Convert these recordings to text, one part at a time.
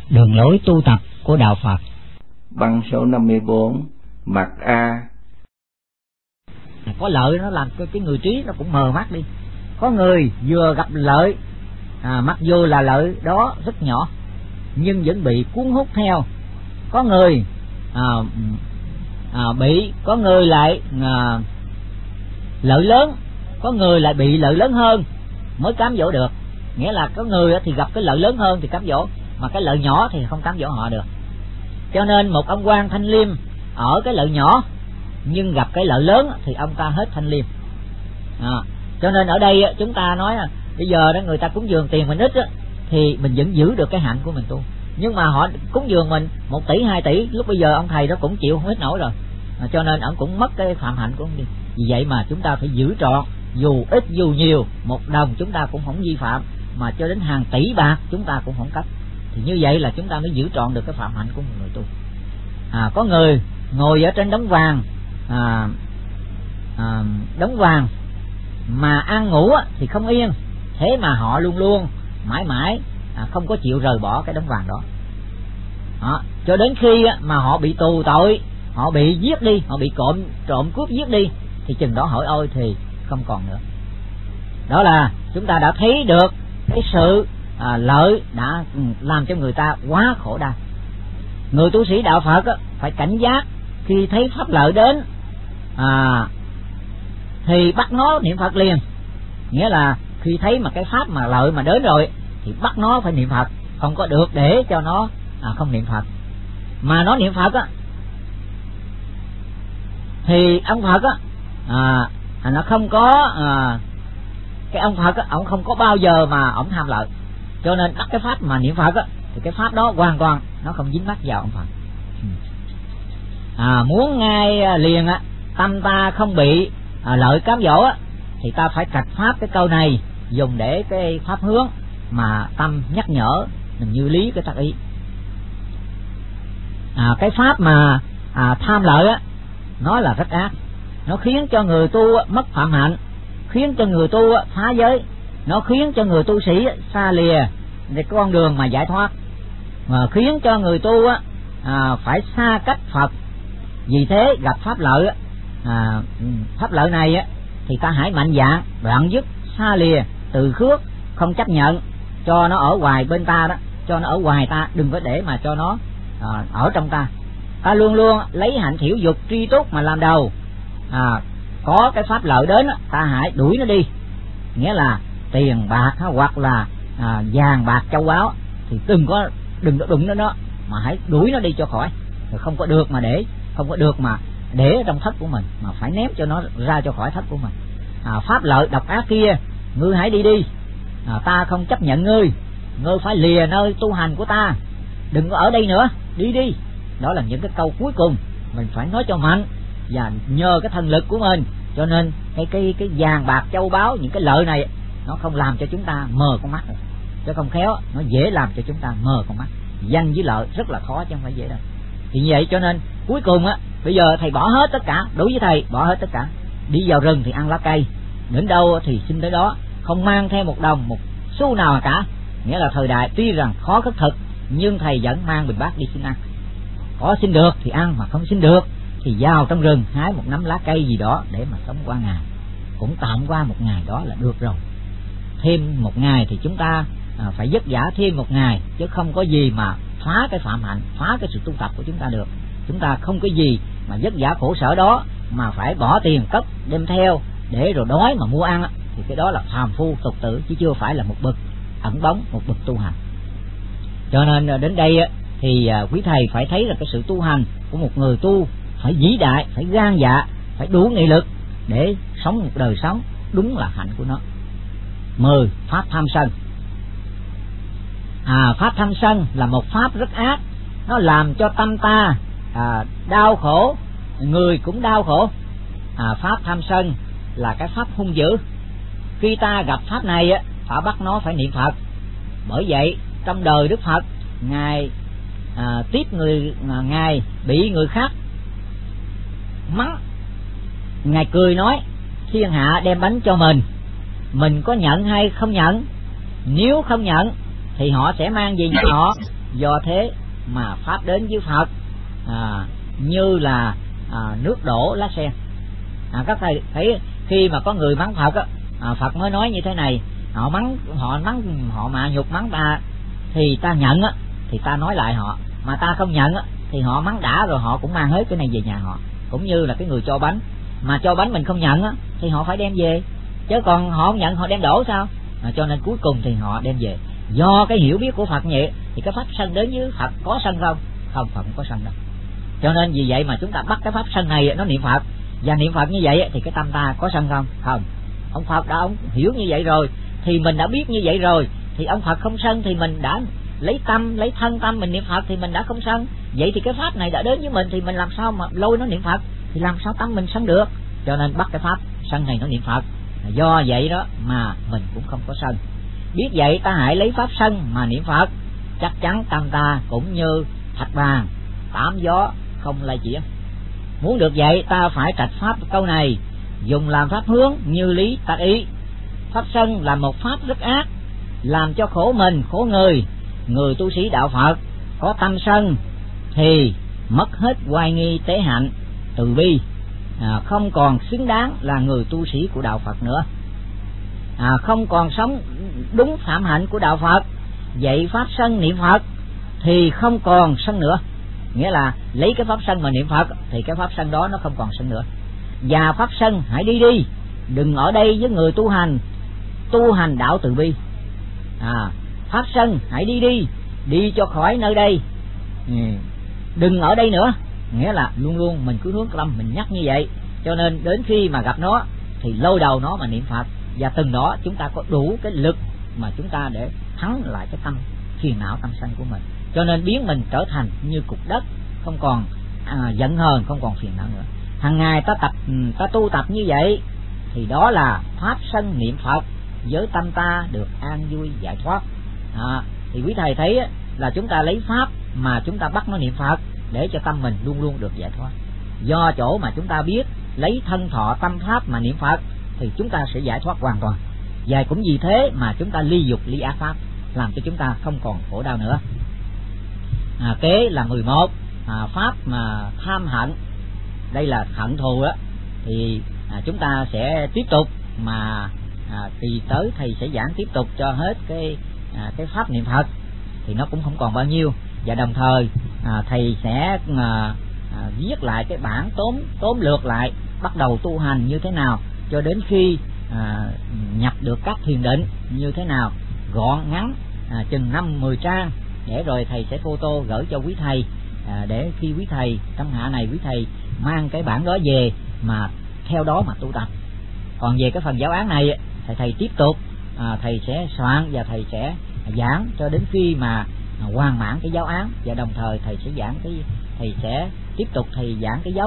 Đường lối tu tập của Đạo Phật. Băng số 54, mặt A. Có lợi nó làm cho cái người trí nó cũng mờ mắt đi. Có người vừa gặp lợi, mặc dù là lợi đó rất nhỏ, nhưng vẫn bị cuốn hút theo. Có người có người lại lợi lớn, có người lại bị lợi lớn hơn mới cám dỗ được. Nghĩa là có người thì gặp cái lợi lớn hơn thì cám dỗ, mà cái lợi nhỏ thì không cám dỗ họ được. Cho nên một ông quan thanh liêm ở cái lợi nhỏ, nhưng gặp cái lợi lớn thì ông ta hết thanh liêm. Cho nên ở đây chúng ta nói bây giờ đó người ta cúng dường tiền mình ít thì mình vẫn giữ được cái hạnh của mình tu. Nhưng mà họ cúng dường mình 1 tỷ 2 tỷ, lúc bây giờ ông thầy đó cũng chịu không hết nổi rồi, cho nên ông cũng mất cái phạm hạnh của ông đi. Vì vậy mà chúng ta phải giữ trọn, dù ít dù nhiều, 1 đồng chúng ta cũng không vi phạm, mà cho đến hàng tỷ bạc chúng ta cũng không cấp. Thì như vậy là chúng ta mới giữ trọn được cái phạm hạnh của một người tu. Có người ngồi ở trên đống vàng, đống vàng mà ăn ngủ thì không yên, thế mà họ luôn luôn mãi mãi không có chịu rời bỏ cái đống vàng đó. Cho đến khi mà họ bị tù tội, họ bị giết đi, họ bị trộm cướp giết đi, thì chừng đó hỏi ôi thì không còn nữa. Đó là chúng ta đã thấy được cái sự lợi đã làm cho người ta quá khổ đau. Người tu sĩ đạo Phật phải cảnh giác khi thấy pháp lợi đến, thì bắt nó niệm Phật liền. Nghĩa là khi thấy mà cái pháp mà lợi mà đến rồi thì bắt nó phải niệm Phật, không có được để cho nó không niệm Phật. Mà nó niệm Phật thì ông Phật nó không có cái ông Phật ông không có bao giờ mà ông tham lợi. Cho nên bắt cái pháp mà niệm Phật thì cái pháp đó hoàn toàn nó không dính mắc vào ông Phật. Muốn ngay liền tâm ta không bị lợi cám dỗ thì ta phải trạch pháp cái câu này, dùng để cái pháp hướng mà tâm nhắc nhở mình như lý cái tác ý. Cái pháp mà tham lợi nó là rất ác, nó khiến cho người tu mất phạm hạnh, khiến cho người tu phá giới, nó khiến cho người tu sĩ xa lìa cái con đường mà giải thoát, mà khiến cho người tu phải xa cách Phật. Vì thế gặp pháp lợi, pháp lợi này thì ta hãy mạnh dạn đoạn dứt, xa lìa, từ khước, không chấp nhận cho nó ở ngoài bên ta đó, cho nó ở ngoài ta, đừng có để mà cho nó ở trong ta. Ta luôn luôn lấy hạnh thiểu dục tri túc mà làm đầu. Có cái pháp lợi đến ta hãy đuổi nó đi. Nghĩa là tiền bạc hoặc là vàng bạc châu báu thì đừng có đụng đến nó, mà hãy đuổi nó đi cho khỏi. Rồi không có được mà để trong thất của mình, mà phải ném cho nó ra cho khỏi thất của mình. Pháp lợi độc ác kia ngươi hãy đi đi, ta không chấp nhận ngươi phải lìa nơi tu hành của ta, đừng có ở đây nữa, đi đi. Đó là những cái câu cuối cùng mình phải nói cho mạnh, và nhờ cái thần lực của mình. Cho nên cái vàng bạc châu báu, những cái lợi này nó không làm cho chúng ta mờ con mắt rồi, chứ không khéo nó dễ làm cho chúng ta mờ con mắt. Danh với lợi rất là khó chứ không phải dễ đâu. Thì như vậy cho nên cuối cùng bây giờ thầy bỏ hết tất cả, đối với thầy bỏ hết tất cả, đi vào rừng thì ăn lá cây, đến đâu thì xin tới đó, không mang theo 1 đồng 1 xu nào cả. Nghĩa là thời đại tuy rằng khó khất thực, nhưng thầy vẫn mang bình bát đi xin ăn. Có xin được thì ăn, mà không xin được thì vào trong rừng hái 1 nắm lá cây gì đó để mà sống qua ngày, cũng tạm qua 1 ngày đó là được rồi. Thêm 1 ngày thì chúng ta phải vất vả thêm 1 ngày, chứ không có gì mà phá cái phạm hạnh, phá cái sự tu tập của chúng ta được. Chúng ta không có gì mà vất vả khổ sở đó mà phải bỏ tiền cất đem theo để rồi đói mà mua ăn, thì cái đó là phàm phu tục tử, chứ chưa phải là một bậc ẩn bóng, một bậc tu hành. Cho nên đến đây thì quý thầy phải thấy là cái sự tu hành của một người tu phải vĩ đại, phải gan dạ, phải đủ nghị lực để sống một đời sống đúng là hạnh của nó. 10. Pháp tham sân. Pháp tham sân là một pháp rất ác, nó làm cho tâm ta đau khổ, người cũng đau khổ. Pháp tham sân là cái pháp hung dữ. Khi ta gặp pháp này ta bắt nó phải niệm Phật. Bởi vậy trong đời Đức Phật, ngài tiếp ngài bị người khác mắng, ngài cười nói thiên hạ đem bánh cho mình có nhận hay không nhận? Nếu không nhận thì họ sẽ mang về nhà họ Do thế mà pháp đến với Phật như là nước đổ lá sen. Các thầy thấy khi mà có người mắng Phật Phật mới nói như thế này: họ mạ nhục mắng ta thì ta nhận thì ta nói lại họ, mà ta không nhận thì họ mắng đã rồi họ cũng mang hết cái này về nhà họ. Cũng như là cái người cho bánh, mà cho bánh mình không nhận thì họ phải đem về, chứ còn họ không nhận họ đem đổ sao? Cho nên cuối cùng thì họ đem về. Do cái hiểu biết của Phật nhẹ thì cái pháp sân đến với Phật có sân không? Không, Phật không có sân đâu. Cho nên vì vậy mà chúng ta bắt cái pháp sân này nó niệm Phật, và niệm Phật như vậy thì cái tâm ta có sân không? Không. Ông Phật đã ông hiểu như vậy rồi, thì mình đã biết như vậy rồi, thì ông Phật không sân thì mình đã lấy thân tâm mình niệm Phật thì mình đã không sân. Vậy thì cái pháp này đã đến với mình thì mình làm sao mà lôi nó niệm Phật, thì làm sao tâm mình sân được? Cho nên bắt cái pháp sân này nó niệm Phật. Do vậy đó mà mình cũng không có sân. Biết vậy ta hãy lấy pháp sân mà niệm Phật, chắc chắn tâm ta cũng như thạch vàng tám gió không lay chuyển. Muốn được vậy ta phải trạch pháp câu này, dùng làm pháp hướng như lý tác ý. Pháp sân là một pháp rất ác, làm cho khổ mình khổ người. Người tu sĩ đạo Phật có tâm sân thì mất hết oai nghi tế hạnh từ bi, không còn xứng đáng là người tu sĩ của đạo Phật nữa, không còn sống đúng phạm hạnh của đạo Phật. Vậy pháp sân niệm Phật thì không còn sân nữa, nghĩa là lấy cái pháp sân mà niệm Phật thì cái pháp sân đó nó không còn sân nữa. Và pháp sân hãy đi đi, đừng ở đây với người tu hành đạo từ bi. Pháp sân hãy đi đi, đi cho khỏi nơi đây, đừng ở đây nữa. Nghĩa là luôn luôn mình cứ hướng tâm mình nhắc như vậy, cho nên đến khi mà gặp nó thì lôi đầu nó mà niệm Phật, và từng đó chúng ta có đủ cái lực mà chúng ta để thắng lại cái tâm phiền não tâm sân của mình, cho nên biến mình trở thành như cục đất, không còn giận hờn, không còn phiền não nữa. Hàng ngày ta tu tập như vậy thì đó là pháp sân niệm Phật, với tâm ta được an vui giải thoát. Thì quý thầy thấy là chúng ta lấy pháp mà chúng ta bắt nó niệm Phật để cho tâm mình luôn luôn được giải thoát. Do chỗ mà chúng ta biết lấy thân thọ tâm pháp mà niệm Phật thì chúng ta sẽ giải thoát hoàn toàn. Và cũng vì thế mà chúng ta ly dục ly ác pháp, làm cho chúng ta không còn khổ đau nữa. Kế là 11, pháp mà tham hận. Đây là hận thù đó, thì chúng ta sẽ tiếp tục mà kỳ tới thầy sẽ giảng tiếp tục cho hết cái pháp niệm Phật, thì nó cũng không còn bao nhiêu. Và đồng thời thầy sẽ viết lại cái bản tóm lược lại bắt đầu tu hành như thế nào cho đến khi nhập được các thiền định như thế nào, gọn ngắn chừng 5-10 trang, để rồi thầy sẽ photo gửi cho quý thầy, để khi quý thầy trong hạ này quý thầy mang cái bản đó về mà theo đó mà tu tập. Còn về cái phần giáo án này thầy tiếp tục thầy sẽ soạn và thầy sẽ giảng cho đến khi mà hoàn mãn cái giáo án, và đồng thời thầy sẽ giảng thầy sẽ tiếp tục thầy giảng cái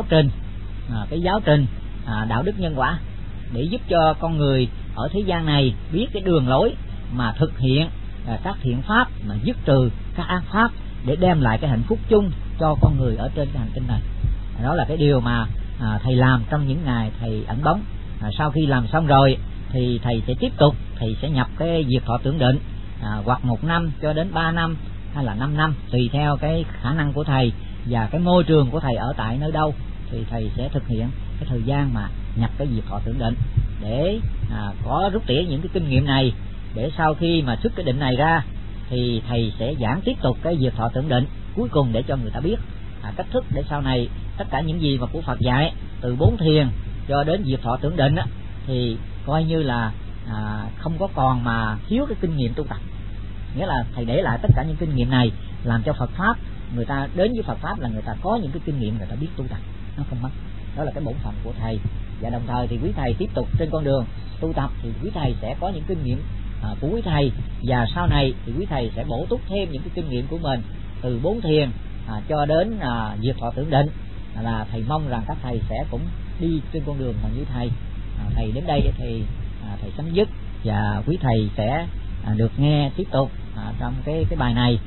giáo trình đạo đức nhân quả, để giúp cho con người ở thế gian này biết cái đường lối mà thực hiện các thiện pháp, mà dứt trừ các ác pháp để đem lại cái hạnh phúc chung cho con người ở trên cái hành tinh này. Đó là cái điều mà thầy làm trong những ngày thầy ẩn bóng. Sau khi làm xong rồi thì thầy sẽ tiếp tục, thầy sẽ nhập cái diệt thọ tưởng định, hoặc 1 năm cho đến 3 năm hay là 5 năm, tùy theo cái khả năng của thầy và cái môi trường của thầy ở tại nơi đâu, thì thầy sẽ thực hiện cái thời gian mà nhập cái diệt thọ tưởng định để có rút tỉa những cái kinh nghiệm này, để sau khi mà xuất cái định này ra thì thầy sẽ giảng tiếp tục cái diệt thọ tưởng định cuối cùng, để cho người ta biết cách thức để sau này tất cả những gì mà của Phật dạy từ 4 thiền cho đến diệt thọ tưởng định thì coi như là không có còn mà thiếu cái kinh nghiệm tu tập. Nghĩa là thầy để lại tất cả những kinh nghiệm này làm cho Phật pháp, người ta đến với Phật pháp là người ta có những cái kinh nghiệm, người ta biết tu tập, nó không mất. Đó là cái bổn phận của thầy. Và đồng thời thì quý thầy tiếp tục trên con đường tu tập thì quý thầy sẽ có những kinh nghiệm của quý thầy, và sau này thì quý thầy sẽ bổ túc thêm những cái kinh nghiệm của mình từ 4 thiền cho đến diệt thọ tưởng định, là thầy mong rằng các thầy sẽ cũng đi trên con đường mà như thầy. Thầy đến đây thì thầy chấm dứt, và quý thầy sẽ được nghe tiếp tục trong cái bài này.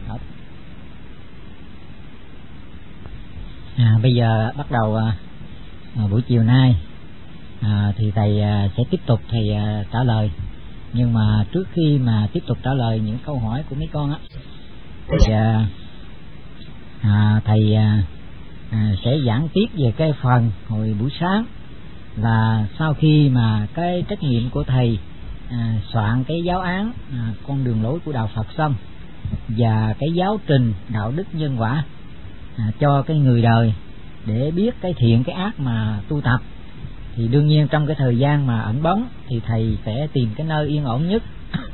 Bây giờ bắt đầu buổi chiều nay thì thầy sẽ tiếp tục thầy trả lời. Nhưng mà trước khi mà tiếp tục trả lời những câu hỏi của mấy con Thầy sẽ giảng tiếp về cái phần hồi buổi sáng là sau khi mà cái trách nhiệm của thầy soạn cái giáo án con đường lối của đạo Phật xong, và cái giáo trình đạo đức nhân quả cho cái người đời để biết cái thiện cái ác mà tu tập, thì đương nhiên trong cái thời gian mà ẩn bóng thì thầy sẽ tìm cái nơi yên ổn nhất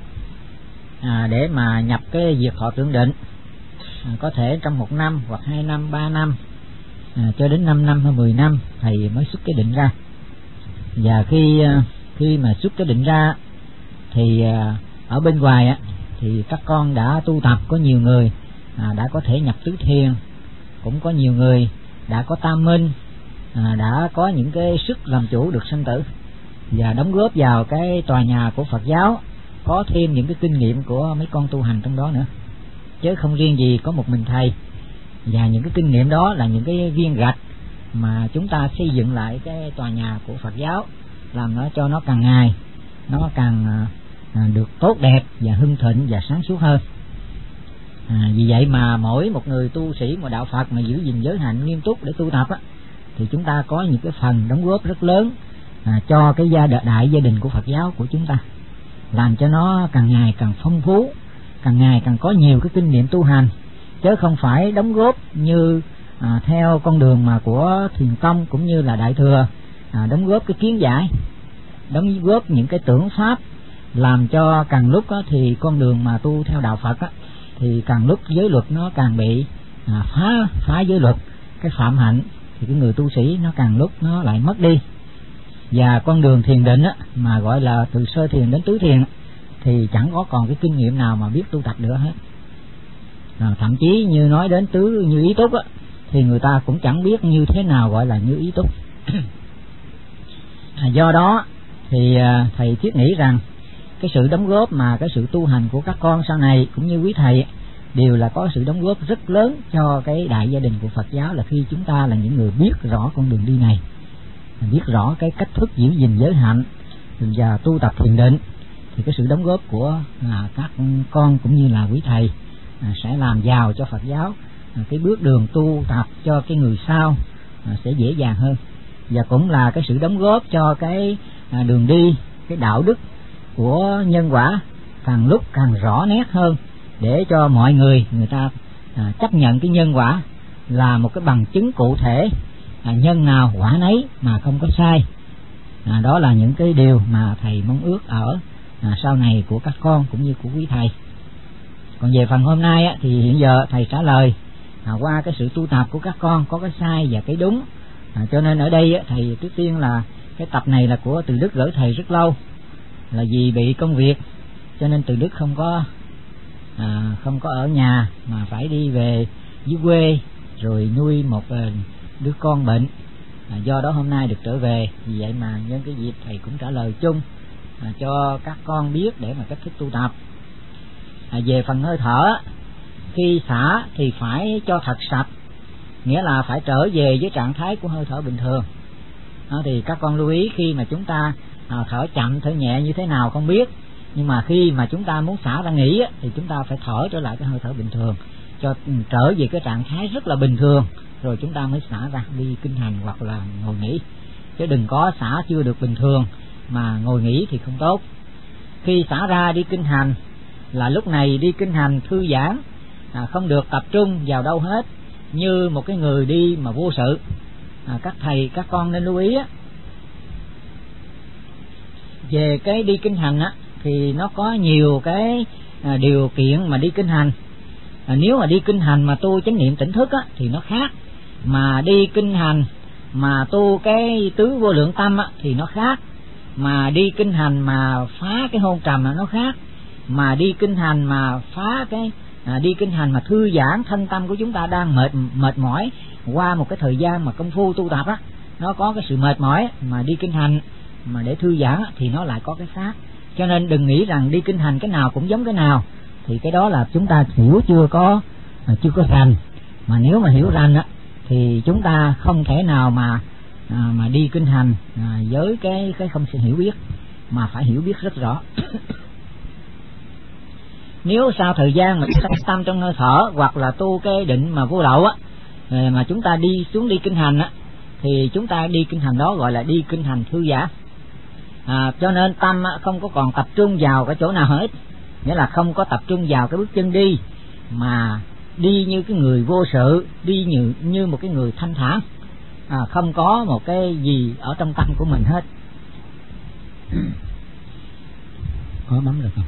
để mà nhập cái việc họ tưởng định, có thể trong 1 năm hoặc 2 năm 3 năm cho đến 5 năm hay 10 năm thầy mới xuất cái định ra. Và khi mà xuất cái định ra thì ở bên ngoài thì các con đã tu tập, có nhiều người đã có thể nhập tứ thiền, cũng có nhiều người đã có tam minh, đã có những cái sức làm chủ được sanh tử và đóng góp vào cái tòa nhà của Phật giáo, có thêm những cái kinh nghiệm của mấy con tu hành trong đó nữa, chứ không riêng gì có một mình thầy. Và những cái kinh nghiệm đó là những cái viên gạch mà chúng ta xây dựng lại cái tòa nhà của Phật giáo, làm nó cho nó càng ngày nó càng được tốt đẹp và hưng thịnh và sáng suốt hơn. Vì vậy mà mỗi một người tu sĩ một đạo Phật mà giữ gìn giới hạnh nghiêm túc để tu tập thì chúng ta có những cái phần đóng góp rất lớn cho cái đại gia đình của Phật giáo của chúng ta, làm cho nó càng ngày càng phong phú, càng ngày càng có nhiều cái kinh nghiệm tu hành, chứ không phải đóng góp như theo con đường mà của Thiền Tông cũng như là Đại Thừa, đóng góp cái kiến giải, đóng góp những cái tưởng pháp, làm cho càng lúc thì con đường mà tu theo đạo Phật thì càng lúc giới luật nó càng bị phá giới luật, cái phạm hạnh thì cái người tu sĩ nó càng lúc nó lại mất đi. Và con đường thiền định mà gọi là từ sơ thiền đến tứ thiền thì chẳng có còn cái kinh nghiệm nào mà biết tu tập nữa hết. Thậm chí như nói đến tứ như ý túc thì người ta cũng chẳng biết như thế nào gọi là như ý túc. Do đó thì thầy thiết nghĩ rằng cái sự đóng góp mà cái sự tu hành của các con sau này cũng như quý thầy đều là có sự đóng góp rất lớn cho cái đại gia đình của Phật giáo, là khi chúng ta là những người biết rõ con đường đi này, biết rõ cái cách thức giữ gìn giới hạnh và tu tập thiền định, thì cái sự đóng góp của các con cũng như là quý thầy sẽ làm giàu cho Phật giáo, cái bước đường tu tập cho cái người sau sẽ dễ dàng hơn, và cũng là cái sự đóng góp cho cái đường đi, cái đạo đức của nhân quả càng lúc càng rõ nét hơn, để cho mọi người ta chấp nhận cái nhân quả là một cái bằng chứng cụ thể, nhân nào quả nấy mà không có sai. Đó là những cái điều mà thầy mong ước ở sau này của các con cũng như của quý thầy. Còn về phần hôm nay thì hiện giờ thầy trả lời qua cái sự tu tập của các con có cái sai và cái đúng. Cho nên ở đây thầy trước tiên là cái tập này là của Từ Đức gửi thầy rất lâu, là vì bị công việc cho nên Từ Đức không có ở nhà mà phải đi về dưới quê rồi nuôi một đứa con bệnh. Do đó hôm nay được trở về, vì vậy mà nhân cái dịp thầy cũng trả lời chung cho các con biết để mà cách thức tu tập. Về phần hơi thở, khi xả thì phải cho thật sạch, nghĩa là phải trở về với trạng thái của hơi thở bình thường. Thì các con lưu ý, khi mà chúng ta thở chậm thở nhẹ như thế nào không biết, nhưng mà khi mà chúng ta muốn xả ra nghỉ thì chúng ta phải thở trở lại cái hơi thở bình thường, cho trở về cái trạng thái rất là bình thường, rồi chúng ta mới xả ra đi kinh hành hoặc là ngồi nghỉ, chứ đừng có xả chưa được bình thường mà ngồi nghỉ thì không tốt. Khi xả ra đi kinh hành là lúc này đi kinh hành thư giãn, không được tập trung vào đâu hết, như một cái người đi mà vô sự. Các thầy các con nên lưu ý về cái đi kinh hành thì nó có nhiều cái điều kiện mà đi kinh hành. Nếu mà đi kinh hành mà tu chánh niệm tỉnh thức thì nó khác, mà đi kinh hành mà tu cái tứ vô lượng tâm thì nó khác, mà đi kinh hành mà phá cái hôn trầm nó khác, mà đi kinh hành mà phá cái đi kinh hành mà thư giãn thân tâm của chúng ta đang mệt mỏi qua một cái thời gian mà công phu tu tập nó có cái sự mệt mỏi, mà đi kinh hành mà để thư giãn thì nó lại có cái khác. Cho nên đừng nghĩ rằng đi kinh hành cái nào cũng giống cái nào, thì cái đó là chúng ta hiểu chưa có rành. Mà nếu mà hiểu rành thì chúng ta không thể nào mà đi kinh hành với cái không sự hiểu biết, mà phải hiểu biết rất rõ. Nếu sau thời gian mà chúng ta tâm trong hơi thở hoặc là tu cái định mà vô lậu á, mà chúng ta đi xuống đi kinh hành á, thì chúng ta đi kinh hành đó gọi là đi kinh hành thư giãn. Cho nên tâm không có còn tập trung vào cái chỗ nào hết, nghĩa là không có tập trung vào cái bước chân đi, mà đi như cái người vô sự, đi như một cái người thanh thản, không có một cái gì ở trong tâm của mình hết. Có bấm được không?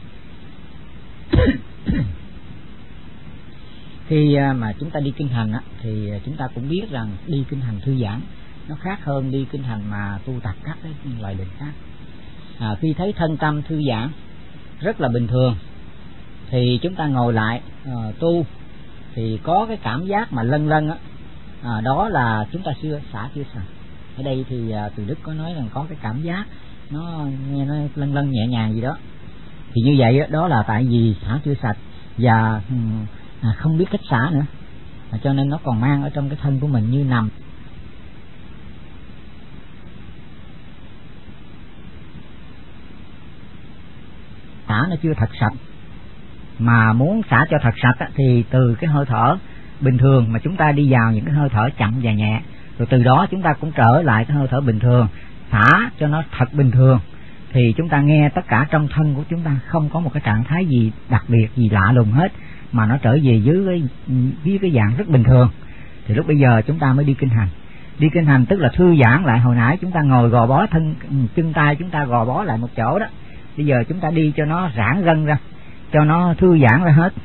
Khi mà chúng ta đi kinh hành á, thì chúng ta cũng biết rằng đi kinh hành thư giãn nó khác hơn đi kinh hành mà tu tập các cái loại định khác. Khi thấy thân tâm thư giãn rất là bình thường thì chúng ta ngồi lại tu, thì có cái cảm giác mà lân lân á, đó là chúng ta xả chưa sạch. Ở đây thì Từ Đức có nói rằng có cái cảm giác nó nghe nó lân lân nhẹ nhàng gì đó, thì như vậy đó là tại vì xả chưa sạch và không biết cách xả nữa, cho nên nó còn mang ở trong cái thân của mình như nằm. Xả nó chưa thật sạch, mà muốn xả cho thật sạch thì từ cái hơi thở bình thường mà chúng ta đi vào những cái hơi thở chậm và nhẹ, rồi từ đó chúng ta cũng trở lại cái hơi thở bình thường, xả cho nó thật bình thường, thì chúng ta nghe tất cả trong thân của chúng ta không có một cái trạng thái gì đặc biệt gì lạ lùng hết, mà nó trở về dưới cái dạng rất bình thường. Thì lúc bây giờ chúng ta mới đi kinh hành. Đi kinh hành tức là thư giãn lại. Hồi nãy chúng ta ngồi gò bó chân tay chúng ta gò bó lại một chỗ đó, bây giờ chúng ta đi cho nó giãn gân ra, cho nó thư giãn ra hết.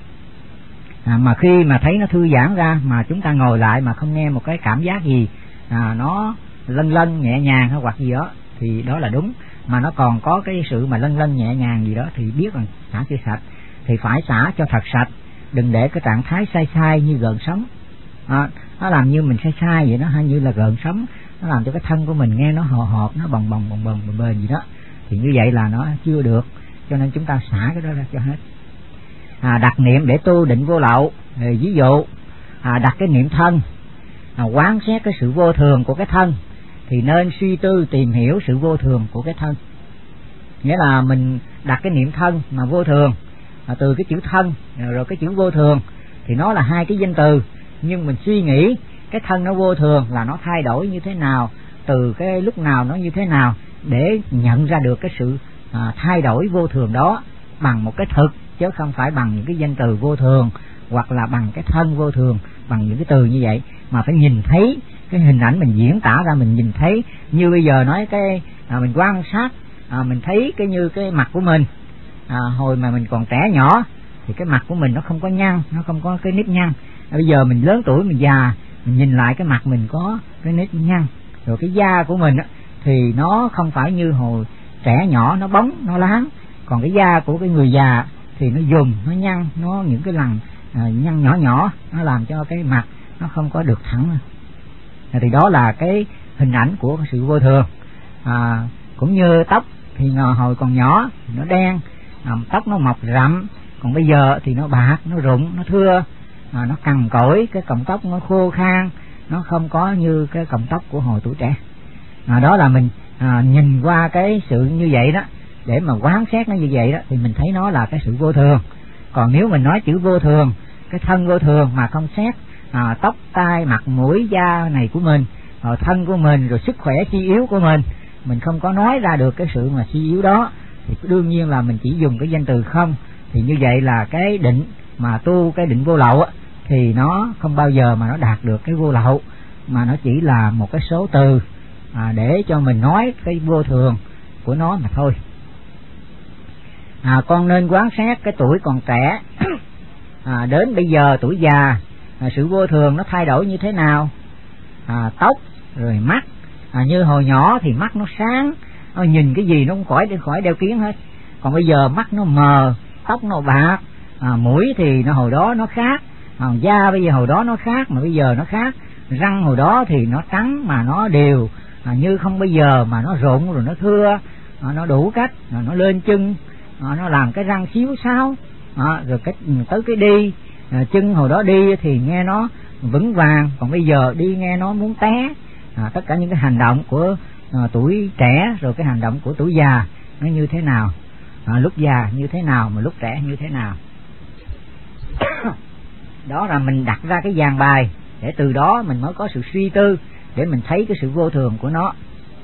Mà khi mà thấy nó thư giãn ra mà chúng ta ngồi lại mà không nghe một cái cảm giác gì nó lân lân nhẹ nhàng hay hoặc gì đó, thì đó là đúng. Mà nó còn có cái sự mà lân lân nhẹ nhàng gì đó thì biết rằng xả chưa sạch, thì phải xả cho thật sạch, đừng để cái trạng thái sai sai như gợn sóng. Nó làm như mình sai sai vậy đó, hay như là gợn sóng, nó làm cho cái thân của mình nghe nó hò hộp, nó bồng bềnh gì đó, thì như vậy là nó chưa được. Cho nên chúng ta xả cái đó ra cho hết. Đặt niệm để tu định vô lậu. Ví dụ đặt cái niệm thân, quán xét cái sự vô thường của cái thân, thì nên suy tư tìm hiểu sự vô thường của cái thân. Nghĩa là mình đặt cái niệm thân mà vô thường, từ cái chữ thân rồi cái chữ vô thường thì nó là hai cái danh từ, nhưng mình suy nghĩ cái thân nó vô thường là nó thay đổi như thế nào, từ cái lúc nào nó như thế nào, để nhận ra được cái sự thay đổi vô thường đó bằng một cái thực, chứ không phải bằng những cái danh từ vô thường, hoặc là bằng cái thân vô thường, bằng những cái từ như vậy, mà phải nhìn thấy cái hình ảnh mình diễn tả ra. Mình nhìn thấy như bây giờ nói cái mình quan sát, mình thấy cái như cái mặt của mình hồi mà mình còn trẻ nhỏ thì cái mặt của mình nó không có nhăn, nó không có cái nếp nhăn. Bây giờ mình lớn tuổi, mình già, mình nhìn lại cái mặt mình có cái nếp nhăn, rồi cái da của mình thì nó không phải như hồi trẻ nhỏ nó bóng nó láng, còn cái da của cái người già thì nó dùng, nó nhăn, nó những cái lằn nhăn nhỏ nhỏ, nó làm cho cái mặt nó không có được thẳng. Thì đó là cái hình ảnh của sự vô thường. Cũng như tóc thì hồi còn nhỏ thì nó đen, tóc nó mọc rậm, còn bây giờ thì nó bạc, nó rụng, nó thưa, nó cằn cỗi, cái cọng tóc nó khô khan, nó không có như cái cọng tóc của hồi tuổi trẻ. Đó là mình nhìn qua cái sự như vậy đó, để mà quán xét nó như vậy đó, thì mình thấy nó là cái sự vô thường. Còn nếu mình nói chữ vô thường, cái thân vô thường mà không xét tóc, tai, mặt, mũi, da này của mình, thân của mình, rồi sức khỏe suy yếu của mình không có nói ra được cái sự mà suy yếu đó, thì đương nhiên là mình chỉ dùng cái danh từ không. Thì như vậy là cái định mà tu cái định vô lậu thì nó không bao giờ mà nó đạt được cái vô lậu, mà nó chỉ là một cái số từ để cho mình nói cái vô thường của nó mà thôi. Con nên quán xét cái tuổi còn trẻ đến bây giờ tuổi già, sự vô thường nó thay đổi như thế nào. Tóc rồi mắt, như hồi nhỏ thì mắt nó sáng, nó nhìn cái gì nó cũng khỏi đeo kiếng hết, còn bây giờ mắt nó mờ, tóc nó bạc, mũi thì nó hồi đó nó khác, da bây giờ hồi đó nó khác mà bây giờ nó khác, răng hồi đó thì nó trắng mà nó đều như không bây giờ, mà nó rụng rồi nó thưa, nó đủ cách, nó lên chân, nó làm cái răng xíu xáo, rồi tới cái đi, chân hồi đó đi thì nghe nó vững vàng, còn bây giờ đi nghe nó muốn té. Tất cả những cái hành động của tuổi trẻ rồi cái hành động của tuổi già nó như thế nào. lúc già như thế nào mà lúc trẻ như thế nào. Đó là mình đặt ra cái dàn bài để từ đó mình mới có sự suy tư, để mình thấy cái sự vô thường của nó.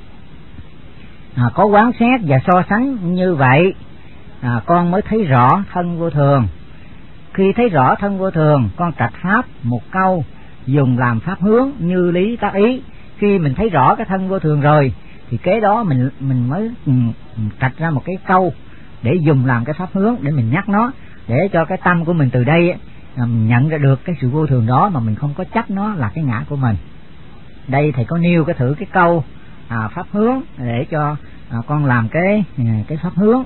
Có quán xét và so sánh như vậy, con mới thấy rõ thân vô thường. Khi thấy rõ thân vô thường, con trạch pháp một câu dùng làm pháp hướng như lý tác ý. Khi mình thấy rõ cái thân vô thường rồi thì kế đó mình mới trạch ra một cái câu để dùng làm cái pháp hướng, để mình nhắc nó, để cho cái tâm của mình từ đây mình nhận ra được cái sự vô thường đó, mà mình không có chấp nó là cái ngã của mình. Đây thầy có nêu thử cái câu pháp hướng để cho con làm cái pháp hướng.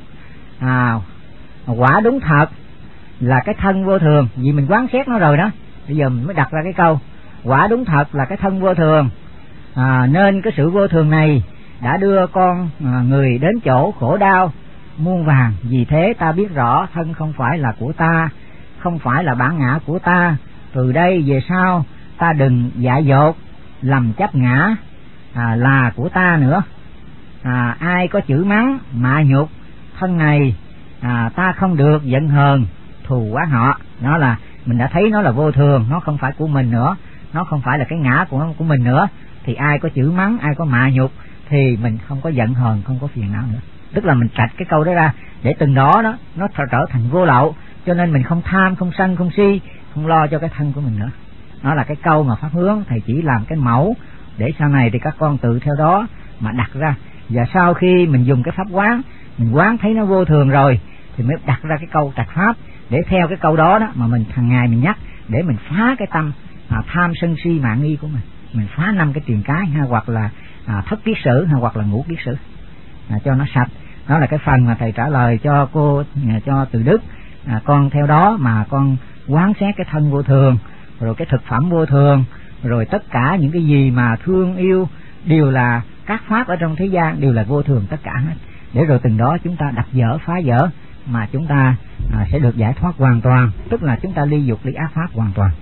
Quả đúng thật là cái thân vô thường, vì mình quán xét nó rồi đó, bây giờ mình mới đặt ra cái câu quả đúng thật là cái thân vô thường. Nên cái sự vô thường này đã đưa con người đến chỗ khổ đau muôn vàn. Vì thế ta biết rõ thân không phải là của ta, không phải là bản ngã của ta. Từ đây về sau ta đừng dại dột lầm chấp ngã là của ta nữa. Ai có chữ mắng mạ nhục thân này, ta không được giận hờn thù oán họ. Nó là mình đã thấy nó là vô thường, nó không phải của mình nữa, nó không phải là cái ngã của mình nữa. Thì ai có chữ mắng, ai có mạ nhục thì mình không có giận hờn, không có phiền não nữa. Tức là mình trạch cái câu đó ra để từng đó nó trở thành vô lậu, cho nên mình không tham, không sân, không si, không lo cho cái thân của mình nữa. Nó là cái câu mà pháp hướng thầy chỉ làm cái mẫu để sau này thì các con tự theo đó mà đặt ra. Và sau khi mình dùng cái pháp quán, mình quán thấy nó vô thường rồi thì mới đặt ra cái câu trạch pháp, để theo cái câu đó mà mình hàng ngày mình nhắc, để mình phá cái tâm tham sân si mạn nghi của mình phá 5 cái triền cái, hoặc là thất kiết sử, hoặc là ngũ kiết sử, cho nó sạch. Đó là cái phần mà thầy trả lời cho cô, cho Từ Đức. Con theo đó mà con quán xét cái thân vô thường, rồi cái thực phẩm vô thường, rồi tất cả những cái gì mà thương yêu đều là các pháp ở trong thế gian đều là vô thường tất cả hết. Để rồi từng đó chúng ta đập vỡ, phá vỡ mà chúng ta sẽ được giải thoát hoàn toàn, tức là chúng ta ly dục ly ác pháp hoàn toàn.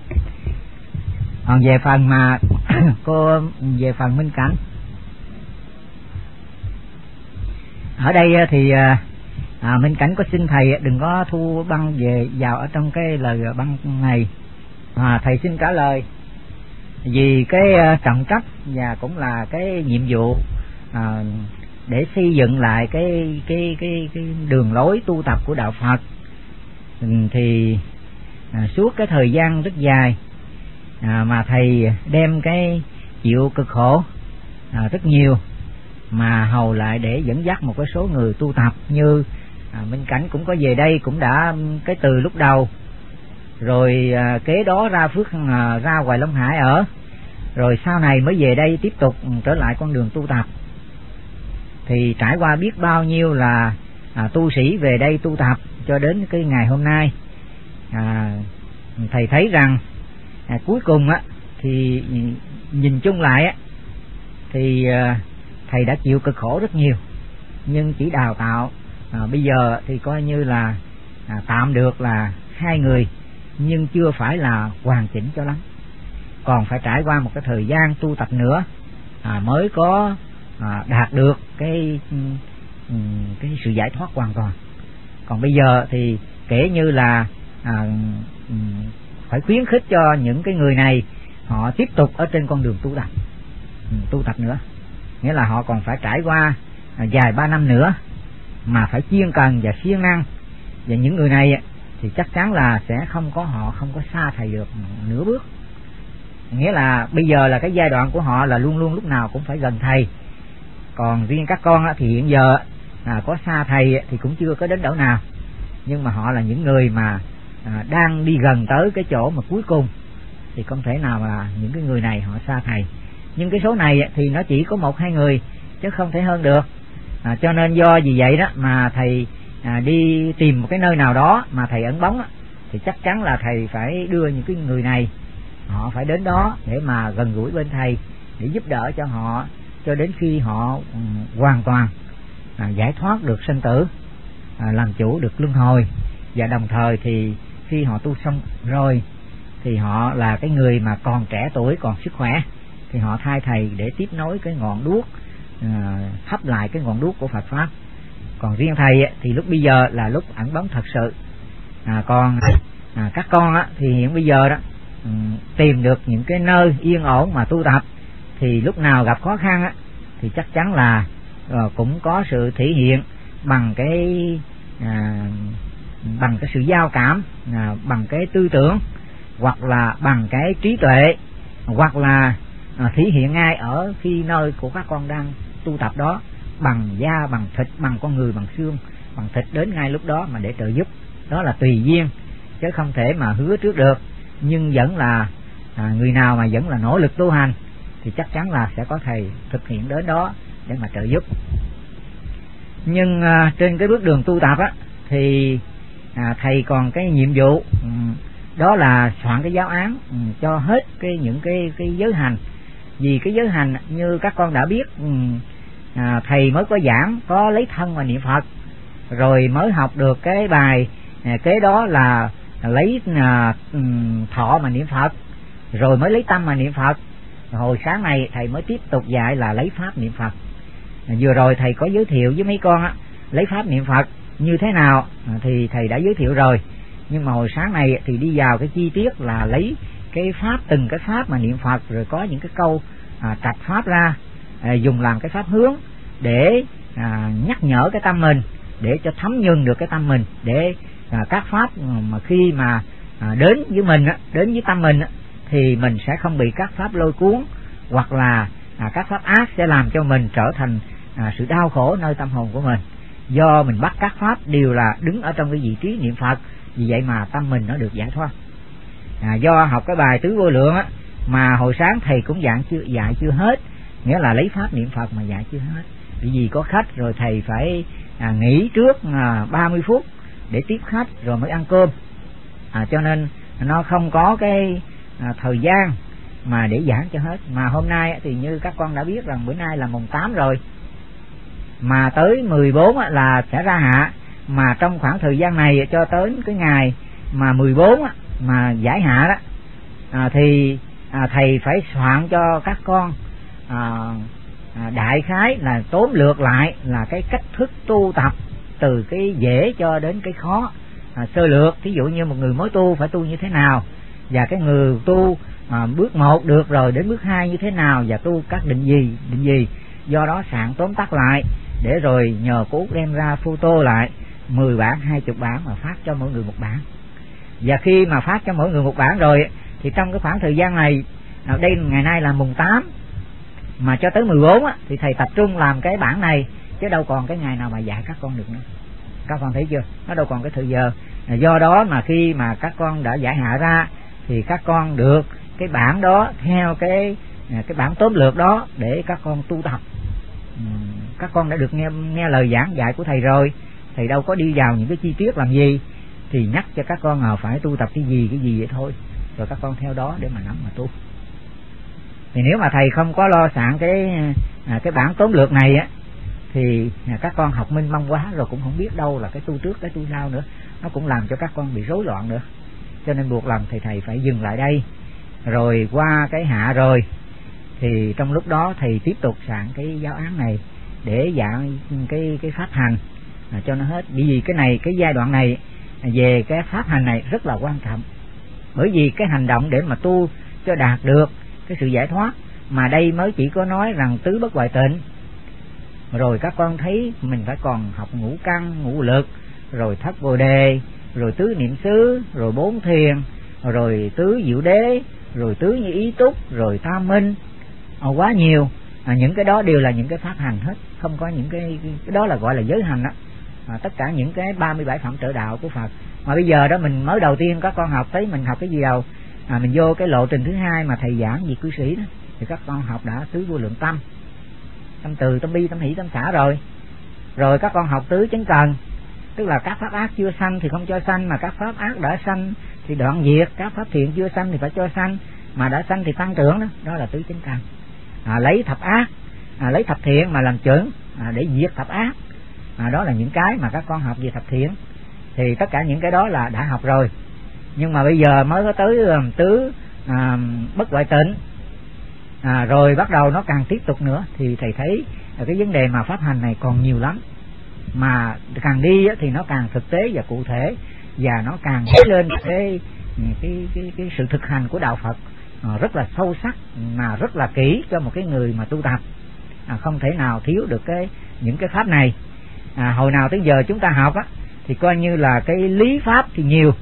Còn về phần mà cô về phần minh cảnh, ở đây thì minh cảnh có xin thầy đừng có thu băng về vào ở trong cái lời băng này. Thầy xin trả lời vì cái trọng trách và cũng là cái nhiệm vụ để xây dựng lại cái đường lối tu tập của đạo Phật. Thì suốt cái thời gian rất dài mà thầy đem cái chịu cực khổ rất nhiều, mà hầu lại để dẫn dắt một cái số người tu tập. Như Minh Cảnh cũng có về đây, cũng đã cái từ lúc đầu, rồi kế đó ra ra Hoài Long Hải ở, rồi sau này mới về đây tiếp tục trở lại con đường tu tập. Thì trải qua biết bao nhiêu là tu sĩ về đây tu tập cho đến cái ngày hôm nay. Thầy thấy rằng cuối cùng thì nhìn chung lại thì thầy đã chịu cực khổ rất nhiều, nhưng chỉ đào tạo bây giờ thì coi như là tạm được là 2 người, nhưng chưa phải là hoàn chỉnh cho lắm, còn phải trải qua một cái thời gian tu tập nữa mới có đạt được cái sự giải thoát hoàn toàn. Còn bây giờ thì kể như là phải khuyến khích cho những cái người này họ tiếp tục ở trên con đường tu tập nữa, nghĩa là họ còn phải trải qua dài 3 năm nữa mà phải chuyên cần và siêng năng. Và những người này thì chắc chắn là họ không có xa thầy được nửa bước, nghĩa là bây giờ là cái giai đoạn của họ là luôn luôn lúc nào cũng phải gần thầy. Còn riêng các con thì hiện giờ có xa thầy thì cũng chưa có đến đâu nào, nhưng mà họ là những người mà đang đi gần tới cái chỗ mà cuối cùng, thì không thể nào mà những cái người này họ xa thầy. Nhưng cái số này thì nó chỉ có 1-2 người chứ không thể hơn được. Cho nên do vì vậy đó mà thầy đi tìm một cái nơi nào đó mà thầy ẩn bóng thì chắc chắn là thầy phải đưa những cái người này họ phải đến đó để mà gần gũi bên thầy, để giúp đỡ cho họ cho đến khi họ hoàn toàn giải thoát được sinh tử, làm chủ được luân hồi. Và đồng thời thì khi họ tu xong rồi thì họ là cái người mà còn trẻ tuổi, còn sức khỏe, thì họ thay thầy để tiếp nối cái ngọn đuốc, hấp lại cái ngọn đuốc của Phật Pháp. Còn riêng thầy thì lúc bây giờ là lúc ẩn bóng thật sự. Còn các con thì hiện bây giờ đó tìm được những cái nơi yên ổn mà tu tập, thì lúc nào gặp khó khăn thì chắc chắn là cũng có sự thể hiện bằng cái sự giao cảm, bằng cái tư tưởng, hoặc là bằng cái trí tuệ, hoặc là thể hiện ngay ở khi nơi của các con đang tu tập đó, bằng da, bằng thịt, bằng con người, bằng xương, bằng thịt đến ngay lúc đó mà để trợ giúp. Đó là tùy duyên chứ không thể mà hứa trước được, nhưng vẫn là người nào mà vẫn là nỗ lực tu hành thì chắc chắn là sẽ có thầy thực hiện đến đó để mà trợ giúp. Nhưng trên cái bước đường tu tập thì thầy còn cái nhiệm vụ đó là soạn cái giáo án cho hết những cái giới hành. Vì cái giới hành như các con đã biết, thầy mới có giảng có lấy thân mà niệm Phật, rồi mới học được cái bài kế đó là lấy thọ mà niệm Phật, rồi mới lấy tâm mà niệm Phật. Hồi sáng này thầy mới tiếp tục dạy là lấy pháp niệm Phật. Vừa rồi thầy có giới thiệu với mấy con lấy pháp niệm Phật như thế nào thì thầy đã giới thiệu rồi, nhưng mà hồi sáng này thì đi vào cái chi tiết là lấy cái pháp, từng cái pháp mà niệm Phật, rồi có những cái câu trạch pháp ra, dùng làm cái pháp hướng để nhắc nhở cái tâm mình, để cho thấm nhuần được cái tâm mình, để các pháp mà khi mà đến với mình, đến với tâm mình thì mình sẽ không bị các pháp lôi cuốn, hoặc là các pháp ác sẽ làm cho mình trở thành sự đau khổ nơi tâm hồn của mình. Do mình bắt các pháp đều là đứng ở trong cái vị trí niệm Phật, vì vậy mà tâm mình nó được giải thoát. Do học cái bài tứ vô lượng mà hồi sáng thầy cũng dạy chưa hết, nghĩa là lấy pháp niệm Phật mà dạy chưa hết, vì có khách rồi thầy phải nghỉ trước 30 phút để tiếp khách rồi mới ăn cơm, cho nên nó không có cái thời gian mà để giảng cho hết. Mà hôm nay thì như các con đã biết rằng bữa nay là mùng 8 rồi, mà tới 14 là sẽ ra hạ, mà trong khoảng thời gian này cho tới cái ngày mà 14 mà giải hạ đó, thì thầy phải soạn cho các con đại khái là tóm lược lại là cái cách thức tu tập từ cái dễ cho đến cái khó, sơ lược. Ví dụ như một người mới tu phải tu như thế nào, và cái người tu bước 1 được rồi đến bước 2 như thế nào, và tu các định gì. Do đó soạn tóm tắt lại để rồi nhờ cô Út đem ra photo lại 10 bản, 20 bản mà phát cho mỗi người một bản. Và khi mà phát cho mỗi người một bản rồi thì trong cái khoảng thời gian này, đây ngày nay là mùng 8 mà cho tới 14 thì thầy tập trung làm cái bản này, chứ đâu còn cái ngày nào mà dạy các con được nữa. Các con thấy chưa, nó đâu còn cái thời giờ. Do đó mà khi mà các con đã giải hạ ra thì các con được cái bản đó theo cái bản tóm lược đó để các con tu tập. Các con đã được nghe lời giảng dạy của thầy rồi, thầy đâu có đi vào những cái chi tiết làm gì, thì nhắc cho các con phải tu tập cái gì vậy thôi, rồi các con theo đó để mà nắm mà tu. Thì nếu mà thầy không có lo soạn cái bản tóm lược này thì các con học minh mông quá rồi cũng không biết đâu là cái tu trước cái tu sau nữa, nó cũng làm cho các con bị rối loạn nữa. Cho nên buộc lòng thầy phải dừng lại đây, rồi qua cái hạ rồi thì trong lúc đó thầy tiếp tục soạn cái giáo án này để giảng cái pháp hành cho nó hết. Bởi vì cái giai đoạn này về cái pháp hành này rất là quan trọng, bởi vì cái hành động để mà tu cho đạt được cái sự giải thoát, mà đây mới chỉ có nói rằng tứ bất hoại tịnh, rồi các con thấy mình phải còn học ngũ căn, ngũ lực, rồi thất bồ đề, rồi tứ niệm xứ, rồi 4 thiền, rồi tứ diệu đế, rồi tứ như ý túc, rồi tam minh, quá nhiều. Những cái đó đều là những cái pháp hành hết, không có những cái đó là gọi là giới hành đó. Tất cả những cái 37 phẩm trợ đạo của Phật. Mà bây giờ đó mình mới đầu tiên các con học thấy mình học cái gì đâu, mình vô cái lộ trình thứ 2 mà thầy giảng về cư sĩ đó, thì các con học đã tứ vô lượng tâm, tâm từ, tâm bi, tâm hỷ, tâm xả rồi các con học tứ chánh cần, tức là các pháp ác chưa sanh thì không cho sanh, mà các pháp ác đã sanh thì đoạn diệt, các pháp thiện chưa sanh thì phải cho sanh, mà đã sanh thì tăng trưởng đó, đó là tứ chánh cần. Lấy thập ác, lấy thập thiện mà làm chuẩn để diệt thập ác, đó là những cái mà các con học về thập thiện. Thì tất cả những cái đó là đã học rồi, nhưng mà bây giờ mới có tới tứ bất hoại tịnh, rồi bắt đầu nó càng tiếp tục nữa, thì thầy thấy cái vấn đề mà pháp hành này còn nhiều lắm. mà càng đi thì nó càng thực tế và cụ thể, và nó càng thấy lên cái sự thực hành của đạo Phật rất là sâu sắc mà rất là kỹ cho một cái người mà tu tập. Không thể nào thiếu được những cái pháp này. Hồi nào tới giờ chúng ta học thì coi như là cái lý pháp thì nhiều,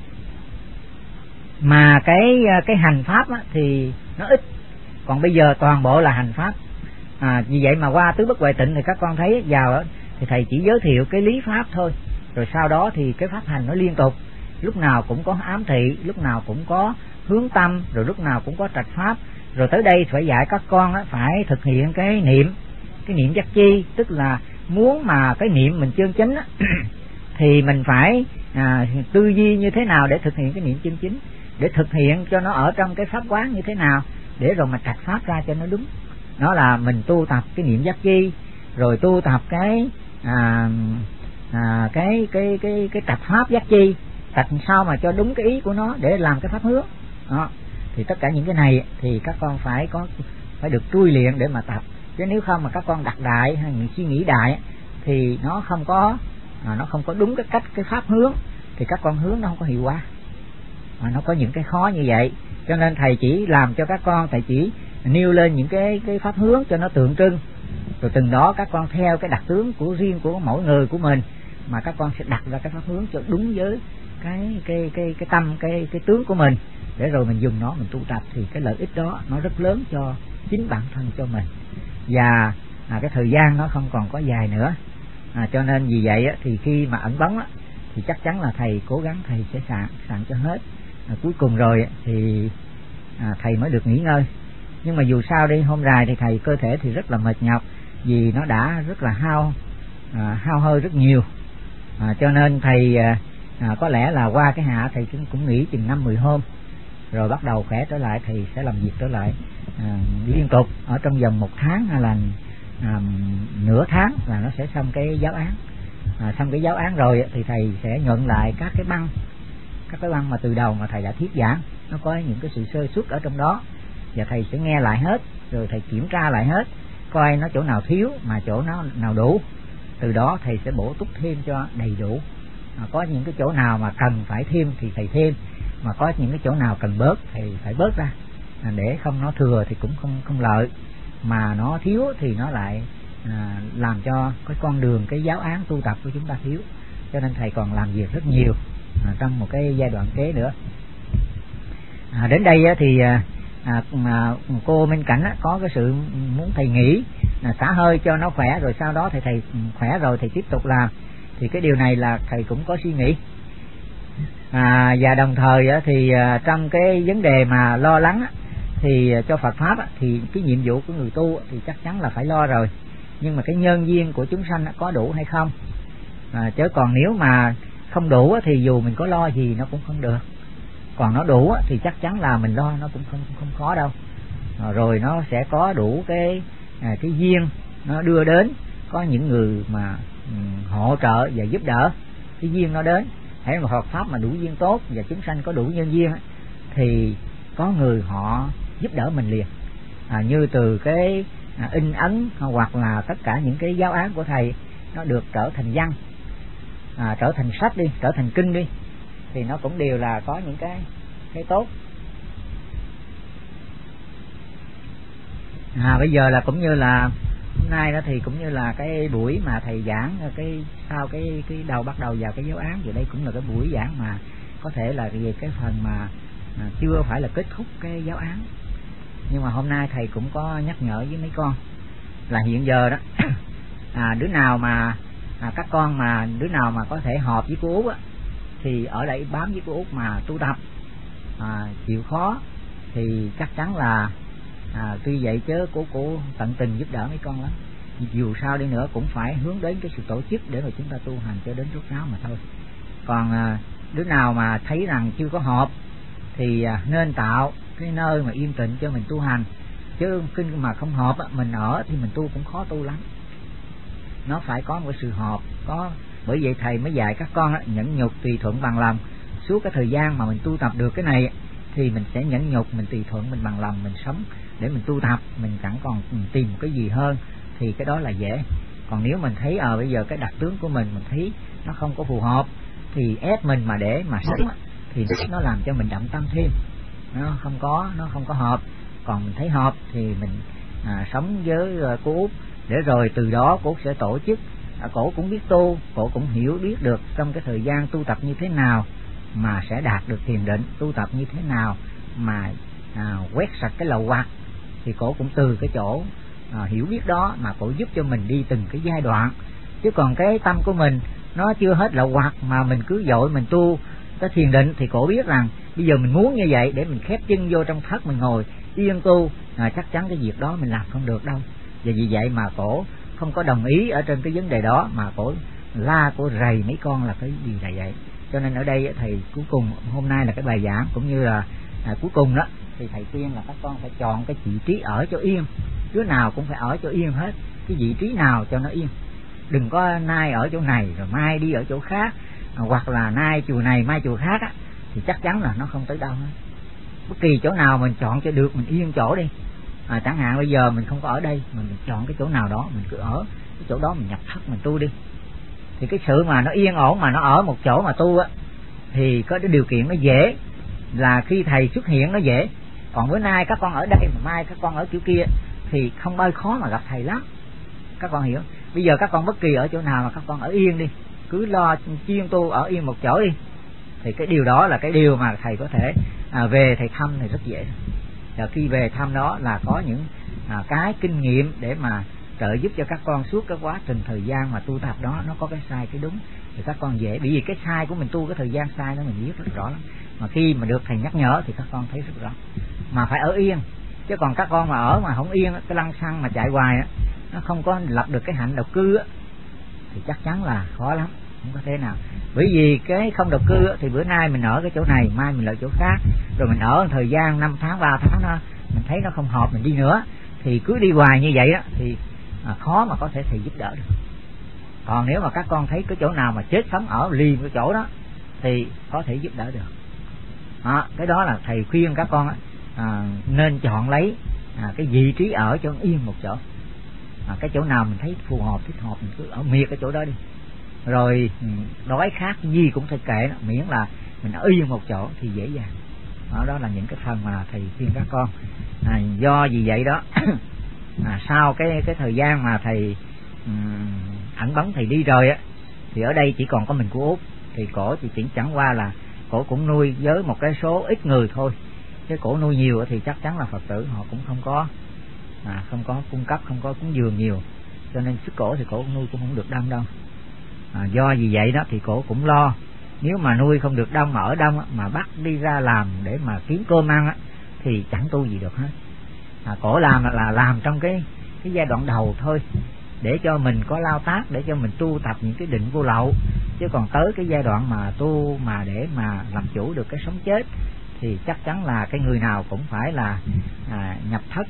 mà cái hành pháp thì nó ít, còn bây giờ toàn bộ là hành pháp. Vì vậy mà qua tứ bất huệ tịnh thì các con thấy vào thì thầy chỉ giới thiệu cái lý pháp thôi, rồi sau đó thì cái pháp hành nó liên tục, lúc nào cũng có ám thị, lúc nào cũng có hướng tâm, rồi lúc nào cũng có trạch pháp. Rồi tới đây phải dạy các con phải thực hiện cái niệm giác chi, tức là muốn mà cái niệm mình chân chính thì mình phải tư duy như thế nào để thực hiện cái niệm chân chính, để thực hiện cho nó ở trong cái pháp quán như thế nào để rồi mà trạch pháp ra cho nó đúng. Đó là mình tu tập cái niệm giác chi, rồi tu tập cái trạch pháp giác chi, trạch sao mà cho đúng cái ý của nó để làm cái pháp hướng đó. Thì tất cả những cái này thì các con phải được trui luyện để mà tập, chứ nếu không mà các con đặt đại hay suy nghĩ đại thì nó không có đúng cái cách cái pháp hướng, thì các con hướng nó không có hiệu quả. Nó có những cái khó như vậy, cho nên thầy chỉ làm cho các con, thầy chỉ nêu lên những cái pháp hướng cho nó tượng trưng, rồi từng đó các con theo cái đặc tướng của riêng của mỗi người của mình mà các con sẽ đặt ra cái pháp hướng cho đúng với cái tâm cái tướng của mình, để rồi mình dùng nó mình tu tập, thì cái lợi ích đó nó rất lớn cho chính bản thân cho mình, và cái thời gian nó không còn có dài nữa. Cho nên vì vậy thì khi mà ẩn bóng thì chắc chắn là thầy cố gắng thầy sẽ sẵn cho hết. Cuối cùng rồi thì thầy mới được nghỉ ngơi. Nhưng mà dù sao đi, hôm dài thì thầy cơ thể thì rất là mệt nhọc, vì nó đã rất là hao hơi rất nhiều. Cho nên thầy có lẽ là qua cái hạ thầy cũng nghỉ chừng 5-10 hôm, rồi bắt đầu khỏe trở lại, thầy sẽ làm việc trở lại liên tục ở trong vòng 1 tháng hay là nửa tháng là nó sẽ xong cái giáo án. Xong cái giáo án rồi thì thầy sẽ nhận lại các cái băng mà từ đầu mà thầy đã thuyết giảng, nó có những cái sự sơ suất ở trong đó, và thầy sẽ nghe lại hết, rồi thầy kiểm tra lại hết, coi nó chỗ nào thiếu mà chỗ nào đủ, từ đó thầy sẽ bổ túc thêm cho đầy đủ. Có những cái chỗ nào mà cần phải thêm thì thầy thêm, mà có những cái chỗ nào cần bớt thì phải bớt ra, để không nó thừa thì cũng không lợi, mà nó thiếu thì nó lại làm cho cái con đường cái giáo án tu tập của chúng ta thiếu. Cho nên thầy còn làm việc rất nhiều trong một cái giai đoạn kế nữa. Đến đây thì cô Minh Cảnh có cái sự muốn thầy nghỉ xả hơi cho nó khỏe, rồi sau đó thầy khỏe rồi thầy tiếp tục làm. Thì cái điều này là thầy cũng có suy nghĩ. Và đồng thời thì trong cái vấn đề mà lo lắng thì cho Phật pháp thì cái nhiệm vụ của người tu thì chắc chắn là phải lo rồi, nhưng mà cái nhân duyên của chúng sanh có đủ hay không, chứ còn nếu mà không đủ thì dù mình có lo gì nó cũng không được, còn nó đủ thì chắc chắn là mình lo nó cũng không khó đâu. Rồi nó sẽ có đủ cái duyên nó đưa đến, có những người mà hỗ trợ và giúp đỡ, cái duyên nó đến. Hãy mà Phật pháp mà đủ duyên tốt và chúng sanh có đủ nhân duyên thì có người họ giúp đỡ mình liền, như từ cái in ấn hoặc là tất cả những cái giáo án của thầy nó được trở thành văn, trở thành sách đi, trở thành kinh đi, thì nó cũng đều là có những cái tốt. Bây giờ là cũng như là hôm nay đó thì cũng như là cái buổi mà thầy giảng sau cái đầu bắt đầu vào cái giáo án, thì đây cũng là cái buổi giảng mà có thể là về cái phần mà chưa phải là kết thúc cái giáo án. Nhưng mà hôm nay thầy cũng có nhắc nhở với mấy con là hiện giờ đó đứa nào mà các con mà đứa nào mà có thể họp với cô Út thì ở đây bám với cô Út mà tu tập, chịu khó thì chắc chắn là tuy vậy chứ cô tận tình giúp đỡ mấy con lắm. Dù sao đi nữa cũng phải hướng đến cái sự tổ chức để rồi chúng ta tu hành cho đến rốt ráo mà thôi. Còn đứa nào mà thấy rằng chưa có họp thì nên tạo cái nơi mà yên tĩnh cho mình tu hành, chứ kinh mà không họp mình ở thì mình tu cũng khó tu lắm. Nó phải có một sự họp, bởi vậy thầy mới dạy các con nhẫn nhục tùy thuận bằng lòng. Suốt cái thời gian mà mình tu tập được cái này thì mình sẽ nhẫn nhục, mình tùy thuận, mình bằng lòng, mình sống để mình tu tập, mình chẳng còn tìm một cái gì hơn, thì cái đó là dễ. Còn nếu mình thấy bây giờ cái đặc tướng của mình thấy nó không có phù hợp thì ép mình mà để mà sống thì nó làm cho mình đậm tâm thêm, nó không có hợp. Còn mình thấy hợp thì mình sống với cô Út, để rồi từ đó cô Út sẽ tổ chức, cổ cũng biết tu, cổ cũng hiểu biết được trong cái thời gian tu tập như thế nào mà sẽ đạt được thiền định, tu tập như thế nào mà quét sạch cái lậu hoặc. Thì cổ cũng từ cái chỗ hiểu biết đó mà cổ giúp cho mình đi từng cái giai đoạn. Chứ còn cái tâm của mình nó chưa hết lậu hoặc mà mình cứ vội mình tu cái thiền định thì cổ biết rằng bây giờ mình muốn như vậy để mình khép chân vô trong thất mình ngồi yên tu, chắc chắn cái việc đó mình làm không được đâu. Và vì vậy mà cổ không có đồng ý ở trên cái vấn đề đó, mà cổ cổ rầy mấy con là cái gì là vậy. Cho nên ở đây thầy cuối cùng hôm nay là cái bài giảng cũng như là cuối cùng đó thì thầy khuyên là các con phải chọn cái vị trí ở cho yên. Đứa nào cũng phải ở cho yên hết, cái vị trí nào cho nó yên. Đừng có nay ở chỗ này rồi mai đi ở chỗ khác, hoặc là nay chùa này mai chùa khác á, thì chắc chắn là nó không tới đâu hết. Bất kỳ chỗ nào mình chọn cho được, mình yên chỗ đi. Chẳng hạn bây giờ mình không có ở đây, mình chọn cái chỗ nào đó mình cứ ở cái chỗ đó, mình nhập thất mình tu đi. Thì cái sự mà nó yên ổn mà nó ở một chỗ mà tu á, thì có cái điều kiện nó dễ, là khi thầy xuất hiện nó dễ. Còn bữa nay các con ở đây mà mai các con ở chỗ kia thì không bao khó mà gặp thầy lắm. Các con hiểu? Bây giờ các con bất kỳ ở chỗ nào mà các con ở yên đi, cứ lo chuyên tu ở yên một chỗ đi, thì cái điều đó là cái điều mà thầy có thể về thầy thăm thì rất dễ. Và khi về thăm đó là có những cái kinh nghiệm để mà trợ giúp cho các con suốt cái quá trình thời gian mà tu tập đó, nó có cái sai cái đúng thì các con dễ. Bởi vì cái sai của mình tu cái thời gian sai đó mình biết rất rõ lắm, mà khi mà được thầy nhắc nhở thì các con thấy rất rõ. Mà phải ở yên, chứ còn các con mà ở mà không yên, cái lăng xăng mà chạy hoài á, nó không có lập được cái hạnh độc cư á, thì chắc chắn là khó lắm, không có thế nào. Bởi vì cái không độc cư á, thì bữa nay mình ở cái chỗ này, mai mình ở chỗ khác, rồi mình ở thời gian 5 tháng 3 tháng đó, mình thấy nó không hợp mình đi nữa, thì cứ đi hoài như vậy á thì khó mà có thể thầy giúp đỡ được. Còn nếu mà các con thấy cái chỗ nào mà chết sống ở liền cái chỗ đó thì có thể giúp đỡ được. Cái đó là thầy khuyên các con nên chọn lấy cái vị trí ở cho yên một chỗ. Cái chỗ nào mình thấy phù hợp thích hợp mình cứ ở miệt cái chỗ đó đi. Rồi đói khát gì cũng phải kệ, miễn là mình ở yên một chỗ thì dễ dàng. Đó là những cái phần mà thầy khuyên các con. Do vì vậy đó sau cái thời gian mà thầy ẩn bóng thầy đi rồi á, thì ở đây chỉ còn có mình của Út. Thì cổ chỉ chẳng qua là cổ cũng nuôi với một cái số ít người thôi, chứ cổ nuôi nhiều thì chắc chắn là Phật tử họ cũng không có cung cấp, không có cúng dường nhiều, cho nên sức cổ thì cổ nuôi cũng không được đông đâu. Do vì vậy đó thì cổ cũng lo, nếu mà nuôi không được đông mà ở đông mà bắt đi ra làm để mà kiếm cơm ăn thì chẳng tu gì được hết. Cổ làm là làm trong cái giai đoạn đầu thôi, để cho mình có lao tác, để cho mình tu tập những cái định vô lậu. Chứ còn tới cái giai đoạn mà tu mà để mà làm chủ được cái sống chết thì chắc chắn là cái người nào cũng phải là nhập thất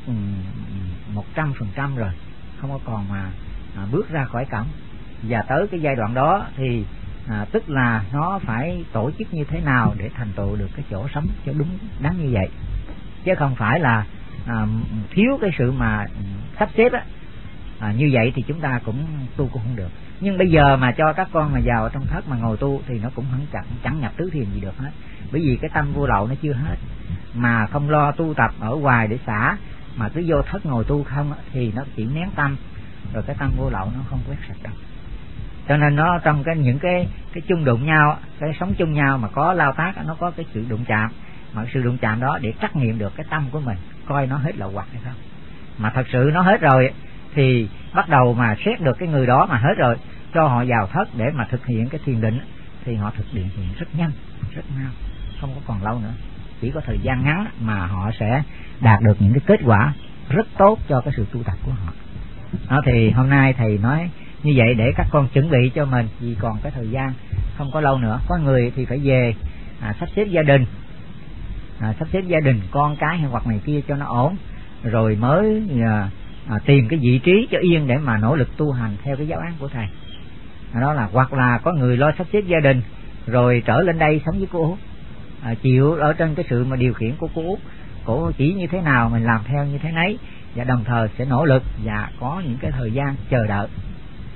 100% rồi, không có còn mà bước ra khỏi cổng. Và tới cái giai đoạn đó thì tức là nó phải tổ chức như thế nào để thành tựu được cái chỗ sống cho đúng đắn như vậy, chứ không phải là thiếu cái sự mà sắp xếp á. Như vậy thì chúng ta cũng tu cũng không được. Nhưng bây giờ mà cho các con mà vào trong thất mà ngồi tu thì nó cũng chẳng nhập tứ thiền gì được hết. Bởi vì cái tâm vô lậu nó chưa hết, mà không lo tu tập ở ngoài để xả, mà cứ vô thất ngồi tu không thì nó chỉ nén tâm, rồi cái tâm vô lậu nó không quét sạch đâu. Cho nên nó trong những cái chung đụng nhau, cái sống chung nhau mà có lao tác, nó có cái sự đụng chạm, mà cái sự đụng chạm đó để trắc nghiệm được cái tâm của mình, coi nó hết lậu hoặc hay không. Mà thật sự nó hết rồi thì bắt đầu mà xét được cái người đó mà hết rồi, cho họ vào thất để mà thực hiện cái thiền định, thì họ thực hiện rất nhanh, rất mau, không có còn lâu nữa. Chỉ có thời gian ngắn mà họ sẽ đạt được những cái kết quả rất tốt cho cái sự tu tập của họ. Đó, thì hôm nay thầy nói như vậy để các con chuẩn bị cho mình, vì còn cái thời gian không có lâu nữa. Có người thì phải về sắp xếp gia đình, con cái hay hoặc này kia cho nó ổn, rồi mới tìm cái vị trí cho yên để mà nỗ lực tu hành theo cái giáo án của thầy. Đó là hoặc là có người lo sắp xếp gia đình rồi trở lên đây sống với cô Út, chịu ở trên cái sự mà điều khiển của cô Út, cô chỉ như thế nào mình làm theo như thế nấy, và đồng thời sẽ nỗ lực và có những cái thời gian chờ đợi.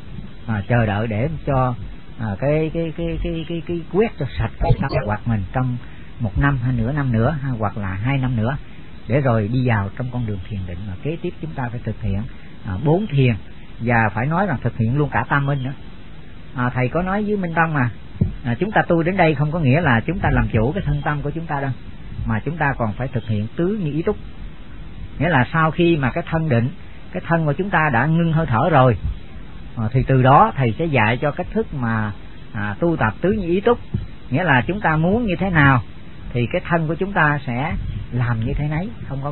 chờ đợi để cho cái quét cho sạch cái sinh hoạt mình trong 1 năm hay nửa năm nữa, hoặc là 2 năm nữa, để rồi đi vào trong con đường thiền định. Mà kế tiếp chúng ta phải thực hiện 4 thiền, và phải nói rằng thực hiện luôn cả tam minh nữa. Thầy có nói với Minh Tông chúng ta tu đến đây không có nghĩa là chúng ta làm chủ cái thân tâm của chúng ta đâu, mà chúng ta còn phải thực hiện tứ như ý túc. Nghĩa là sau khi mà cái thân định, cái thân của chúng ta đã ngưng hơi thở rồi, thì từ đó thầy sẽ dạy cho cách thức mà tu tập tứ như ý túc. Nghĩa là chúng ta muốn như thế nào thì cái thân của chúng ta sẽ làm như thế nấy, không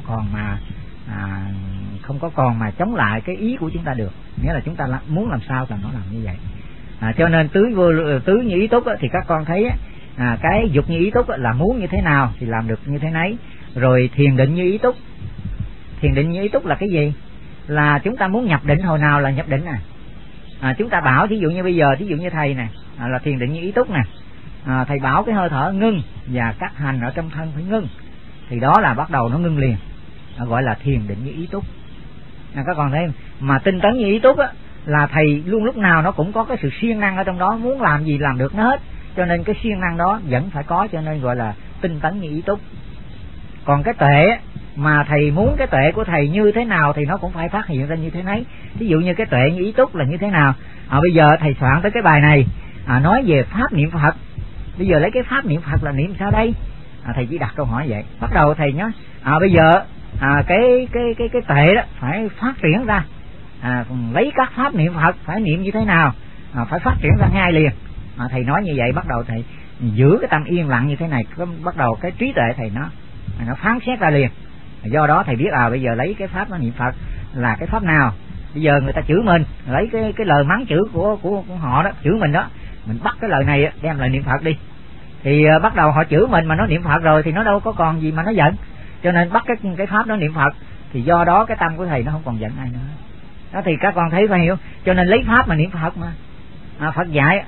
có còn mà chống lại cái ý của chúng ta được. Nghĩa là chúng ta muốn làm sao thì nó làm như vậy. Cho nên tứ như ý túc thì các con thấy cái dục như ý túc là muốn như thế nào thì làm được như thế nấy. Rồi thiền định như ý túc. Thiền định như ý túc là cái gì? Là chúng ta muốn nhập định hồi nào là nhập định chúng ta bảo, thí dụ như bây giờ, thí dụ như thầy này là thiền định như ý túc nè, thầy bảo cái hơi thở ngưng và các hành ở trong thân phải ngưng, thì đó là bắt đầu nó ngưng liền, gọi là thiền định như ý túc. Các con thấy không? Mà tinh tấn như ý túc là thầy luôn lúc nào nó cũng có cái sự siêng năng ở trong đó, muốn làm gì làm được nó hết, cho nên cái siêng năng đó vẫn phải có, cho nên gọi là tinh tấn như ý túc. Còn cái tuệ mà thầy muốn cái tuệ của thầy như thế nào thì nó cũng phải phát hiện ra như thế nấy. Ví dụ như cái tuệ như ý túc là như thế nào? Bây giờ thầy soạn tới cái bài này nói về pháp niệm Phật. Bây giờ lấy cái pháp niệm Phật là niệm sao đây? Thầy chỉ đặt câu hỏi vậy. Bắt đầu thầy nhớ bây giờ cái tuệ đó phải phát triển ra, lấy các pháp niệm Phật phải niệm như thế nào, phải phát triển ra ngay liền. Thầy nói như vậy, bắt đầu thầy giữ cái tâm yên lặng như thế này, bắt đầu cái trí tuệ thầy nó phán xét ra liền. Do đó thầy biết bây giờ lấy cái pháp nó niệm Phật là cái pháp nào. Bây giờ người ta chửi mình, lấy cái lời mắng chửi của họ đó, chửi mình đó, mình bắt cái lời này đem lại niệm Phật đi, thì bắt đầu họ chửi mình mà nó niệm Phật rồi thì nó đâu có còn gì mà nó giận, cho nên bắt cái pháp nó niệm Phật, thì do đó cái tâm của thầy nó không còn giận ai nữa. Đó thì các con thấy phải hiểu, cho nên lấy pháp mà niệm Phật mà. Phật dạy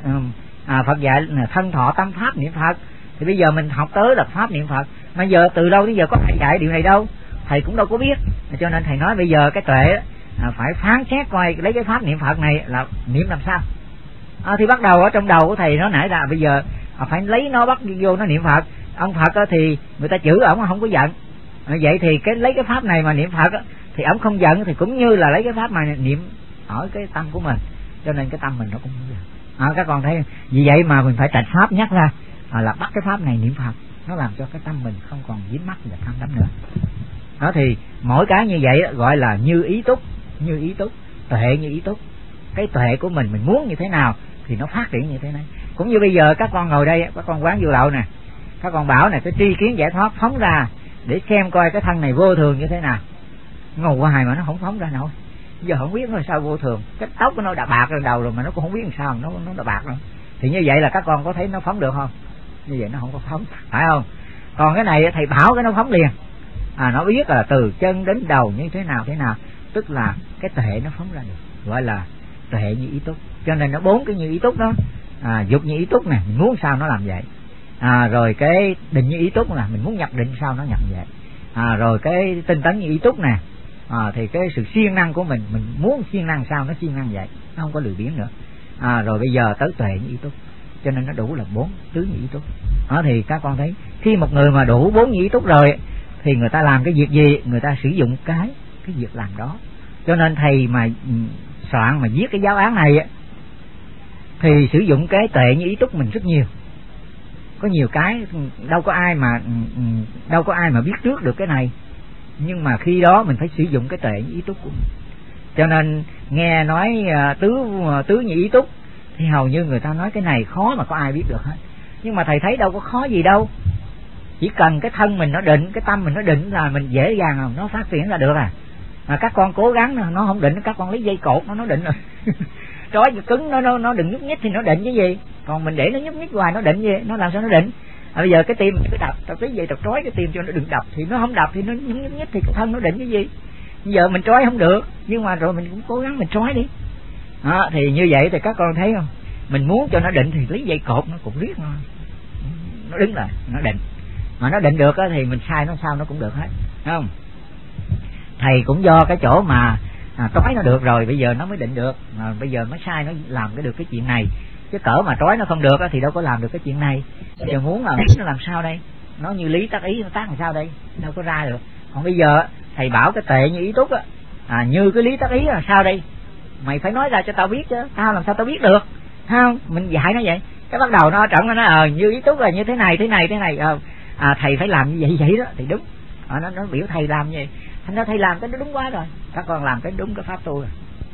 thân thọ tâm pháp niệm Phật, thì bây giờ mình học tới là pháp niệm Phật, mà giờ từ đâu đến giờ có thầy dạy điều này đâu, thầy cũng đâu có biết, cho nên thầy nói bây giờ cái tuệ phải phán xét coi lấy cái pháp niệm Phật này là niệm làm sao. Thì bắt đầu ở trong đầu của thầy nó nảy ra bây giờ phải lấy nó bắt vô nó niệm Phật. Ông Phật thì người ta chửi ổng không có giận, vậy thì lấy cái pháp này mà niệm Phật thì ổng không giận, thì cũng như là lấy cái pháp mà niệm ở cái tâm của mình, cho nên cái tâm mình nó cũng không giận. Các con thấy, vì vậy mà mình phải trạch pháp nhắc ra là bắt cái pháp này niệm Phật, nó làm cho cái tâm mình không còn dính mắc và tham đắm nữa. Đó thì mỗi cái như vậy gọi là như ý túc, tuệ như ý túc. Cái tuệ của mình muốn như thế nào thì nó phát triển như thế này. Cũng như bây giờ các con ngồi đây, các con quán vô lậu nè, các con bảo này cái tri kiến giải thoát phóng ra để xem coi cái thân này vô thường như thế nào. Ngồi hoài mà nó không phóng ra nổi. Giờ không biết nó sao vô thường, cái tóc của nó đã bạc lên đầu rồi mà nó cũng không biết làm sao nó đã bạc rồi. Thì như vậy là các con có thấy nó phóng được không? Như vậy nó không có phóng, phải không? Còn cái này thầy bảo cái nó phóng liền. Nó biết là từ chân đến đầu như thế nào, tức là cái tuệ nó phóng ra được, gọi là tuệ như ý túc. Cho nên nó 4 cái như ý túc đó. Dục như ý túc nè, mình muốn sao nó làm vậy. Rồi cái định như ý túc là mình muốn nhập định sao nó nhập vậy. Rồi cái tinh tấn như ý túc nè, thì cái sự siêng năng của mình muốn siêng năng sao nó siêng năng vậy, nó không có lười biếng nữa. Rồi bây giờ tới tuệ như ý túc, cho nên nó đủ là 4 tứ như ý túc. Thì các con thấy khi một người mà đủ 4 như ý túc rồi thì người ta làm cái việc gì người ta sử dụng cái việc làm đó. Cho nên thầy mà soạn mà viết cái giáo án này thì sử dụng cái tuệ như ý túc mình rất nhiều. Có nhiều cái đâu có ai mà biết trước được cái này, nhưng mà khi đó mình phải sử dụng cái tuệ như ý túc của mình. Cho nên nghe nói tứ như ý túc thì hầu như người ta nói cái này khó mà có ai biết được hết. Nhưng mà thầy thấy đâu có khó gì đâu, chỉ cần cái thân mình nó định, cái tâm mình nó định là mình dễ dàng nó phát triển ra được. Mà các con cố gắng nó không định, các con lấy dây cột nó định rồi trói cứng nó đừng nhúc nhích thì nó định cái gì, còn mình để nó nhúc nhích hoài nó định gì, nó làm sao nó định. Bây giờ cái tim mình cứ đập cái dây đập trói cái tim cho nó đừng đập, thì nó không đập thì nó nhúc nhích thì cái thân nó định cái gì. Bây giờ mình trói không được, nhưng mà rồi mình cũng cố gắng mình trói đi. Thì như vậy thì các con thấy không, mình muốn cho nó định thì lấy dây cột nó cũng riết nó đứng lại nó định, mà nó định được thì mình sai nó sao nó cũng được hết, không? Thầy cũng do cái chỗ mà trói nó được rồi bây giờ nó mới định được, bây giờ nó sai nó làm được cái chuyện này, chứ cỡ mà trói nó không được thì đâu có làm được cái chuyện này. Bây giờ muốn là nó làm sao đây, nó như lý tác ý, nó tác làm sao đây, đâu có ra được. Còn bây giờ thầy bảo cái tệ như ý túc như cái lý tác ý là sao đây, mày phải nói ra cho tao biết chứ, tao làm sao tao biết được, không? Mình dạy nó vậy, cái bắt đầu nó trận nó như ý túc là như thế này thầy phải làm như vậy đó thì đúng. Nó biểu thầy làm như vậy, thành ra thầy làm cái nó đúng quá rồi, các con làm cái đúng cái pháp tu rồi.